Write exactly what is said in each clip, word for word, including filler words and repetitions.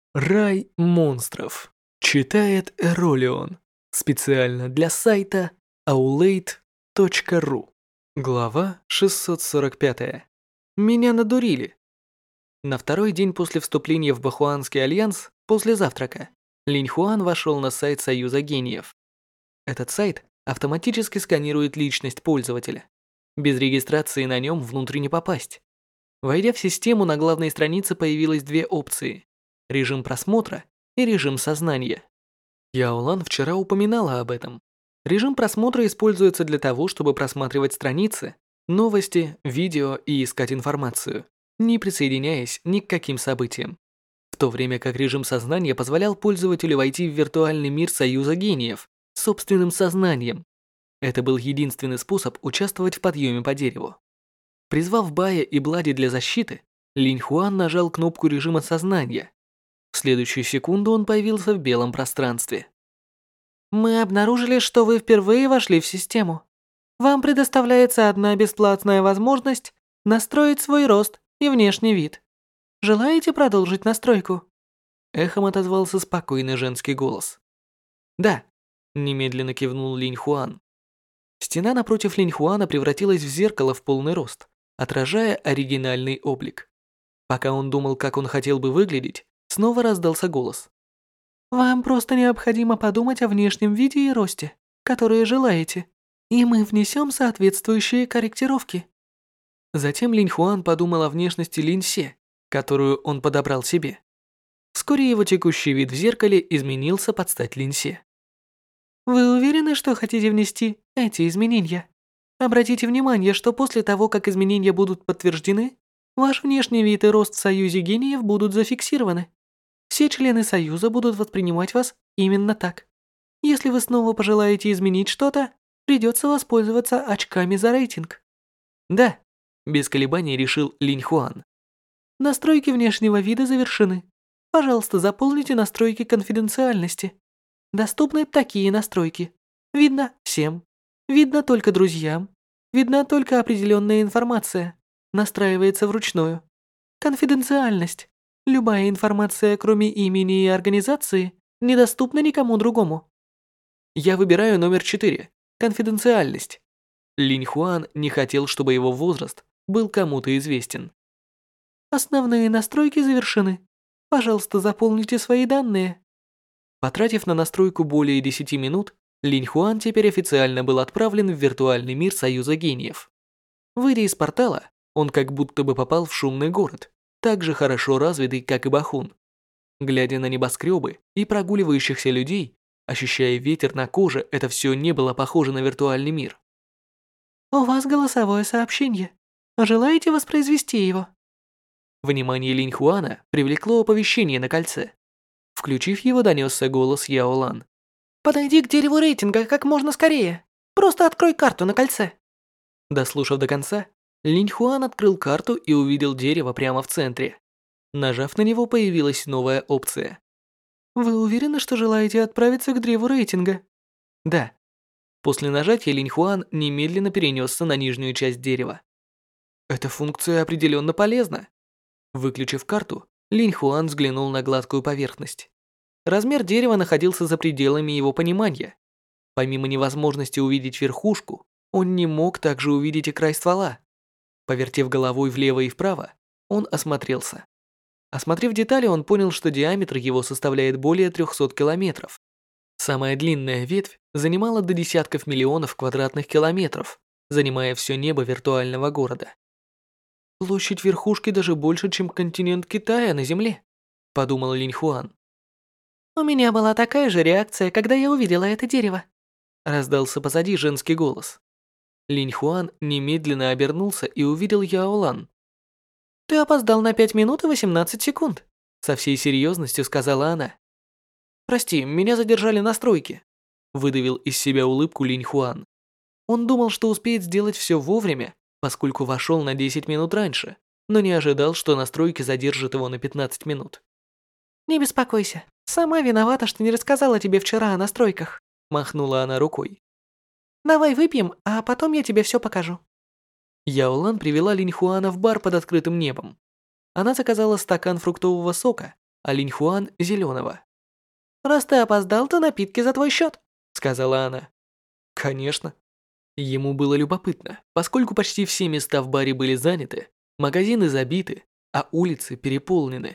Рай монстров. Читает Эролион. Специально для сайта аулейт точка ру. Глава шестьсот сорок пять. Меня надурили. На второй день после вступления в Бахуанский альянс, после завтрака, Линь Хуан вошел на сайт Союза гениев. Этот сайт автоматически сканирует личность пользователя. Без регистрации на нем внутрь не попасть. Войдя в систему, на главной странице появилось две опции: режим просмотра и режим сознания. Яолан вчера упоминала об этом. Режим просмотра используется для того, чтобы просматривать страницы, новости, видео и искать информацию, не присоединяясь ни к каким событиям. В то время как режим сознания позволял пользователю войти в виртуальный мир Союза гениев собственным сознанием. Это был единственный способ участвовать в подъеме по дереву. Призвав Бая и Блади для защиты, Линь Хуан нажал кнопку режима сознания. В следующую секунду он появился в белом пространстве. «Мы обнаружили, что вы впервые вошли в систему. Вам предоставляется одна бесплатная возможность настроить свой рост и внешний вид. Желаете продолжить настройку?» Эхом отозвался спокойный женский голос. «Да», – немедленно кивнул Линь Хуан. Стена напротив Линь Хуана превратилась в зеркало в полный рост, отражая оригинальный облик. Пока он думал, как он хотел бы выглядеть, снова раздался голос. «Вам просто необходимо подумать о внешнем виде и росте, которые желаете, и мы внесем соответствующие корректировки». Затем Линь Хуан подумал о внешности Линь Се, которую он подобрал себе. Вскоре его текущий вид в зеркале изменился под стать Линь Се. «Вы уверены, что хотите внести эти изменения? Обратите внимание, что после того, как изменения будут подтверждены, ваш внешний вид и рост в Союзе гениев будут зафиксированы. Все члены Союза будут воспринимать вас именно так. Если вы снова пожелаете изменить что-то, придется воспользоваться очками за рейтинг». «Да», – без колебаний решил Линь Хуан. «Настройки внешнего вида завершены. Пожалуйста, заполните настройки конфиденциальности. Доступны такие настройки. Видно всем. Видно только друзьям. Видна только определенная информация. Настраивается вручную. Конфиденциальность. Любая информация, кроме имени и организации, недоступна никому другому». «Я выбираю номер четыре. Конфиденциальность». Линь Хуан не хотел, чтобы его возраст был кому-то известен. «Основные настройки завершены. Пожалуйста, заполните свои данные». Потратив на настройку более десяти минут, Линь Хуан теперь официально был отправлен в виртуальный мир Союза гениев. Выйдя из портала, он как будто бы попал в шумный город, так же хорошо развитый, как и Бахун. Глядя на небоскребы и прогуливающихся людей, ощущая ветер на коже, это все не было похоже на виртуальный мир. «У вас голосовое сообщение. Желаете воспроизвести его?» Внимание Линь Хуана привлекло оповещение на кольце. Включив его, донесся голос Яолан. «Подойди к дереву рейтинга как можно скорее. Просто открой карту на кольце». Дослушав до конца, Линь Хуан открыл карту и увидел дерево прямо в центре. Нажав на него, появилась новая опция. «Вы уверены, что желаете отправиться к древу рейтинга?» «Да». После нажатия Линь Хуан немедленно перенесся на нижнюю часть дерева. Эта функция определенно полезна. Выключив карту, Линь Хуан взглянул на гладкую поверхность. Размер дерева находился за пределами его понимания. Помимо невозможности увидеть верхушку, он не мог также увидеть и край ствола. Повертев головой влево и вправо, он осмотрелся. Осмотрев детали, он понял, что диаметр его составляет более трехсот километров. Самая длинная ветвь занимала до десятков миллионов квадратных километров, занимая все небо виртуального города. «Площадь верхушки даже больше, чем континент Китая на Земле», – подумал Линь Хуан. «У меня была такая же реакция, когда я увидела это дерево», – раздался позади женский голос. Линь Хуан немедленно обернулся и увидел Яолан. «Ты опоздал на пять минут и восемнадцать секунд», – со всей серьезностью сказала она. «Прости, меня задержали настройки», – выдавил из себя улыбку Линь Хуан. Он думал, что успеет сделать все вовремя, поскольку вошел на десять минут раньше, но не ожидал, что настройки задержат его на пятнадцать минут. «Не беспокойся, сама виновата, что не рассказала тебе вчера о настройках», – махнула она рукой. «Давай выпьем, а потом я тебе все покажу». Яолан привела Линь Хуана в бар под открытым небом. Она заказала стакан фруктового сока, а Линь Хуан – зеленого. «Раз ты опоздал, то напитки за твой счет», – сказала она. «Конечно». Ему было любопытно, поскольку почти все места в баре были заняты, магазины забиты, а улицы переполнены.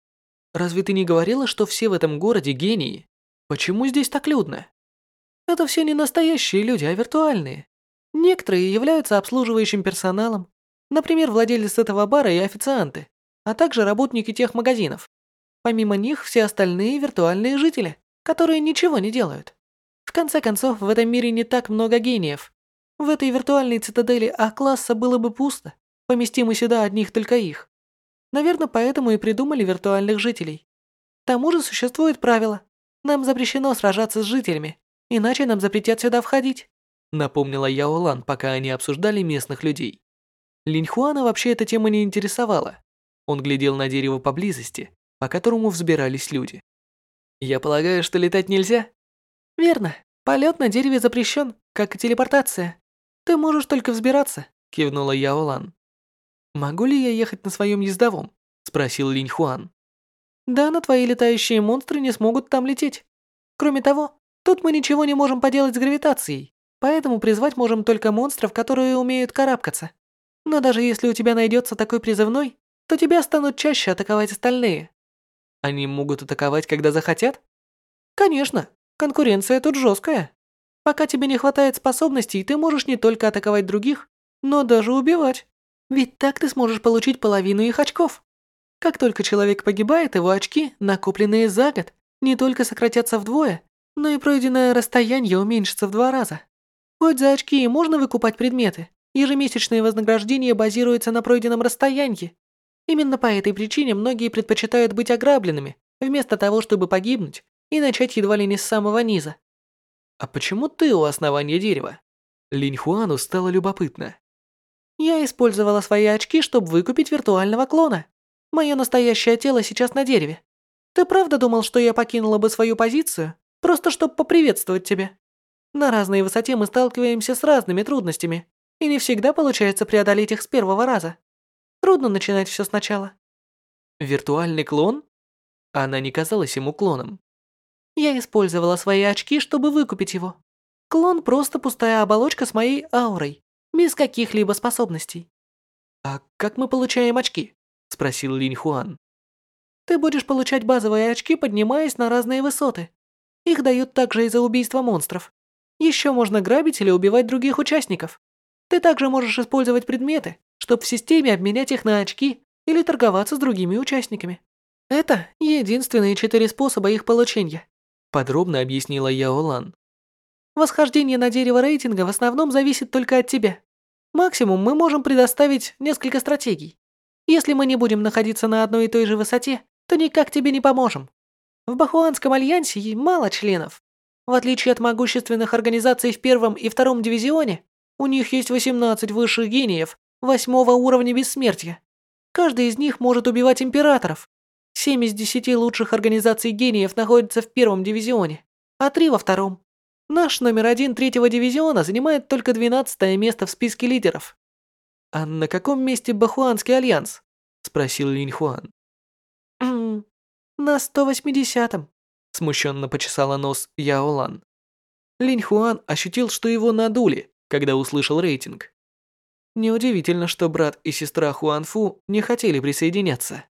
«Разве ты не говорила, что все в этом городе гении? Почему здесь так людно?» «Это все не настоящие люди, а виртуальные. Некоторые являются обслуживающим персоналом, например, владелец этого бара и официанты, а также работники тех магазинов. Помимо них, все остальные виртуальные жители, которые ничего не делают. В конце концов, в этом мире не так много гениев. В этой виртуальной цитадели А-класса было бы пусто, поместим мы сюда одних только их. Наверное, поэтому и придумали виртуальных жителей. К тому же существует правило. Нам запрещено сражаться с жителями, иначе нам запретят сюда входить», напомнила Яо Лан, пока они обсуждали местных людей. Линь Хуана вообще эта тема не интересовала. Он глядел на дерево поблизости, по которому взбирались люди. «Я полагаю, что летать нельзя?» «Верно. Полет на дереве запрещен, как и телепортация. Ты можешь только взбираться», кивнула Яо Лан. «Могу ли я ехать на своем ездовом?» спросил Линь Хуан. «Да, но твои летающие монстры не смогут там лететь. Кроме того, тут мы ничего не можем поделать с гравитацией, поэтому призвать можем только монстров, которые умеют карабкаться. Но даже если у тебя найдется такой призывной, то тебя станут чаще атаковать остальные». «Они могут атаковать, когда захотят?» «Конечно, конкуренция тут жесткая. Пока тебе не хватает способностей, ты можешь не только атаковать других, но даже убивать. Ведь так ты сможешь получить половину их очков. Как только человек погибает, его очки, накопленные за год, не только сократятся вдвое, но и пройденное расстояние уменьшится в два раза. Хоть за очки и можно выкупать предметы, ежемесячное вознаграждение базируется на пройденном расстоянии. Именно по этой причине многие предпочитают быть ограбленными, вместо того, чтобы погибнуть и начать едва ли не с самого низа. «А почему ты у основания дерева?» Линь Хуану стало любопытно. «Я использовала свои очки, чтобы выкупить виртуального клона. Мое настоящее тело сейчас на дереве. Ты правда думал, что я покинула бы свою позицию, просто чтобы поприветствовать тебя? На разной высоте мы сталкиваемся с разными трудностями, и не всегда получается преодолеть их с первого раза. Трудно начинать все сначала». «Виртуальный клон?» Она не казалась ему клоном. «Я использовала свои очки, чтобы выкупить его. Клон просто пустая оболочка с моей аурой, без каких-либо способностей». «А как мы получаем очки?» спросил Линь Хуан. «Ты будешь получать базовые очки, поднимаясь на разные высоты. Их дают также из-за убийства монстров. Еще можно грабить или убивать других участников. Ты также можешь использовать предметы, чтобы в системе обменять их на очки или торговаться с другими участниками. Это единственные четыре способа их получения», подробно объяснила Яо Лан. «Восхождение на дерево рейтинга в основном зависит только от тебя. Максимум мы можем предоставить несколько стратегий. Если мы не будем находиться на одной и той же высоте, то никак тебе не поможем. В Бахуанском альянсе мало членов. В отличие от могущественных организаций в первом и втором дивизионе, у них есть восемнадцать высших гениев восьмого уровня бессмертия. Каждый из них может убивать императоров. Семь из десяти лучших организаций гениев находятся в первом дивизионе, а три во втором. Наш номер один третьего дивизиона занимает только двенадцатое место в списке лидеров». «А на каком месте Бахуанский альянс?» спросил Линь Хуан. «М-м, на сто восьмидесятом», смущенно почесала нос Яо Лан. Линь Хуан ощутил, что его надули, когда услышал рейтинг. Неудивительно, что брат и сестра Хуан Фу не хотели присоединяться.